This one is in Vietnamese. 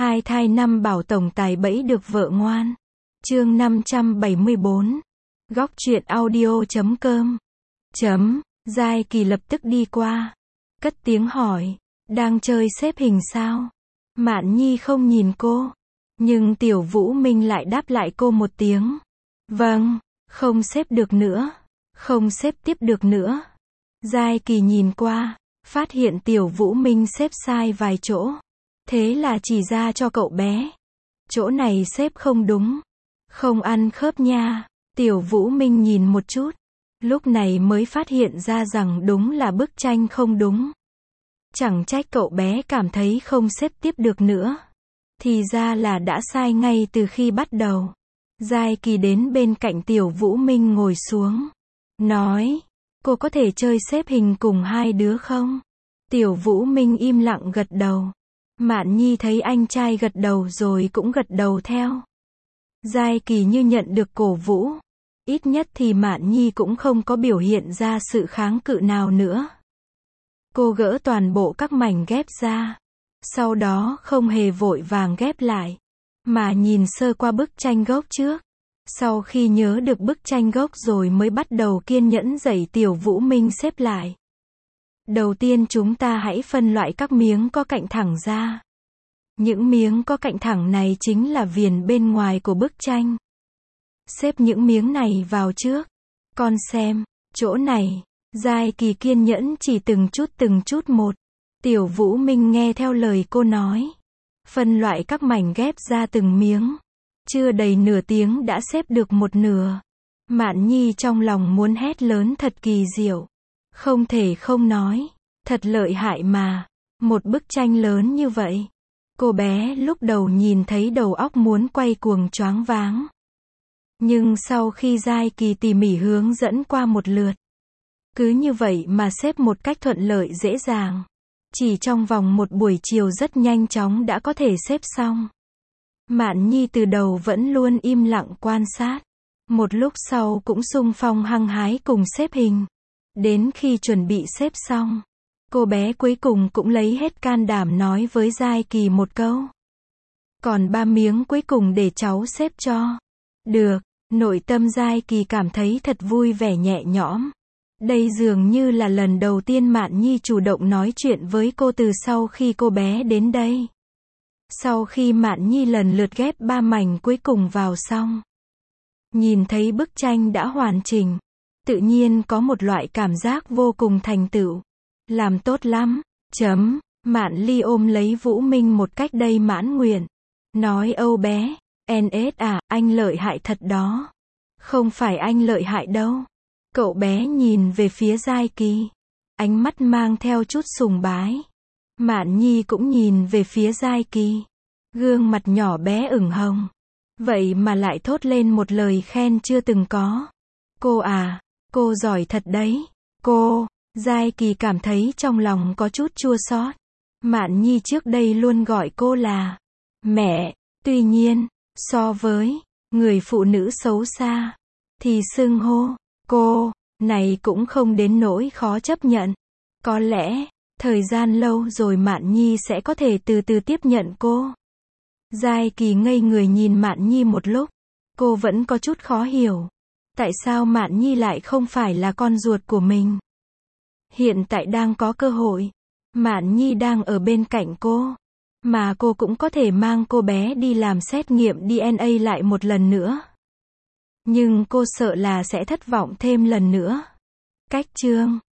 Hai thai năm bảo tổng tài bẫy được vợ ngoan. Chương 574. Góc truyện audio.com. Giai Kỳ lập tức đi qua, cất tiếng hỏi, đang chơi xếp hình sao? Mạn Nhi không nhìn cô, nhưng Tiểu Vũ Minh lại đáp lại cô một tiếng. Vâng, không xếp được nữa, không xếp tiếp được nữa. Giai Kỳ nhìn qua, phát hiện Tiểu Vũ Minh xếp sai vài chỗ. Thế là chỉ ra cho cậu bé. Chỗ này xếp không đúng, không ăn khớp nha. Tiểu Vũ Minh nhìn một chút, lúc này mới phát hiện ra rằng đúng là bức tranh không đúng. Chẳng trách cậu bé cảm thấy không xếp tiếp được nữa. Thì ra là đã sai ngay từ khi bắt đầu. Giai Kỳ đến bên cạnh Tiểu Vũ Minh ngồi xuống, nói, cô có thể chơi xếp hình cùng hai đứa không? Tiểu Vũ Minh im lặng gật đầu. Mạn Nhi thấy anh trai gật đầu rồi cũng gật đầu theo. Giai Kỳ như nhận được cổ vũ. Ít nhất thì Mạn Nhi cũng không có biểu hiện ra sự kháng cự nào nữa. Cô gỡ toàn bộ các mảnh ghép ra. Sau đó không hề vội vàng ghép lại, mà nhìn sơ qua bức tranh gốc trước. Sau khi nhớ được bức tranh gốc rồi mới bắt đầu kiên nhẫn dạy Tiểu Vũ Minh xếp lại. Đầu tiên chúng ta hãy phân loại các miếng có cạnh thẳng ra. Những miếng có cạnh thẳng này chính là viền bên ngoài của bức tranh. Xếp những miếng này vào trước. Con xem, chỗ này. Giai Kỳ kiên nhẫn chỉ từng chút một. Tiểu Vũ Minh nghe theo lời cô nói. Phân loại các mảnh ghép ra từng miếng. Chưa đầy nửa tiếng đã xếp được một nửa. Mạn Nhi trong lòng muốn hét lớn thật kỳ diệu. Không thể không nói. Thật lợi hại mà. Một bức tranh lớn như vậy. Cô bé lúc đầu nhìn thấy đầu óc muốn quay cuồng choáng váng. Nhưng sau khi Giai Kỳ tỉ mỉ hướng dẫn qua một lượt, cứ như vậy mà xếp một cách thuận lợi dễ dàng. Chỉ trong vòng một buổi chiều rất nhanh chóng đã có thể xếp xong. Mạn Nhi từ đầu vẫn luôn im lặng quan sát. Một lúc sau cũng xung phong hăng hái cùng xếp hình. Đến khi chuẩn bị xếp xong, cô bé cuối cùng cũng lấy hết can đảm nói với Giai Kỳ một câu. Còn 3 miếng cuối cùng để cháu xếp cho. Được, nội tâm Giai Kỳ cảm thấy thật vui vẻ nhẹ nhõm. Đây dường như là lần đầu tiên Mạn Nhi chủ động nói chuyện với cô từ sau khi cô bé đến đây. Sau khi Mạn Nhi lần lượt ghép 3 mảnh cuối cùng vào xong, nhìn thấy bức tranh đã hoàn chỉnh, tự nhiên có một loại cảm giác vô cùng thành tựu. Làm tốt lắm. Mạn Ly ôm lấy Vũ Minh một cách đầy mãn nguyện. Nói âu bé, NS à, anh lợi hại thật đó. Không phải anh lợi hại đâu. Cậu bé nhìn về phía Giai Kỳ. Ánh mắt mang theo chút sùng bái. Mạn Nhi cũng nhìn về phía Giai Kỳ. Gương mặt nhỏ bé ửng hồng. Vậy mà lại thốt lên một lời khen chưa từng có. Cô à, cô giỏi thật đấy. Cô. Giai Kỳ cảm thấy trong lòng có chút chua xót. Mạn Nhi trước đây luôn gọi cô là mẹ. Tuy nhiên, so với người phụ nữ xấu xa, thì xưng hô cô này cũng không đến nỗi khó chấp nhận. Có lẽ, thời gian lâu rồi Mạn Nhi sẽ có thể từ từ tiếp nhận cô. Giai Kỳ ngây người nhìn Mạn Nhi một lúc. Cô vẫn có chút khó hiểu. Tại sao Mạn Nhi lại không phải là con ruột của mình? Hiện tại đang có cơ hội. Mạn Nhi đang ở bên cạnh cô. Mà cô cũng có thể mang cô bé đi làm xét nghiệm DNA lại một lần nữa. Nhưng cô sợ là sẽ thất vọng thêm lần nữa. Cách chương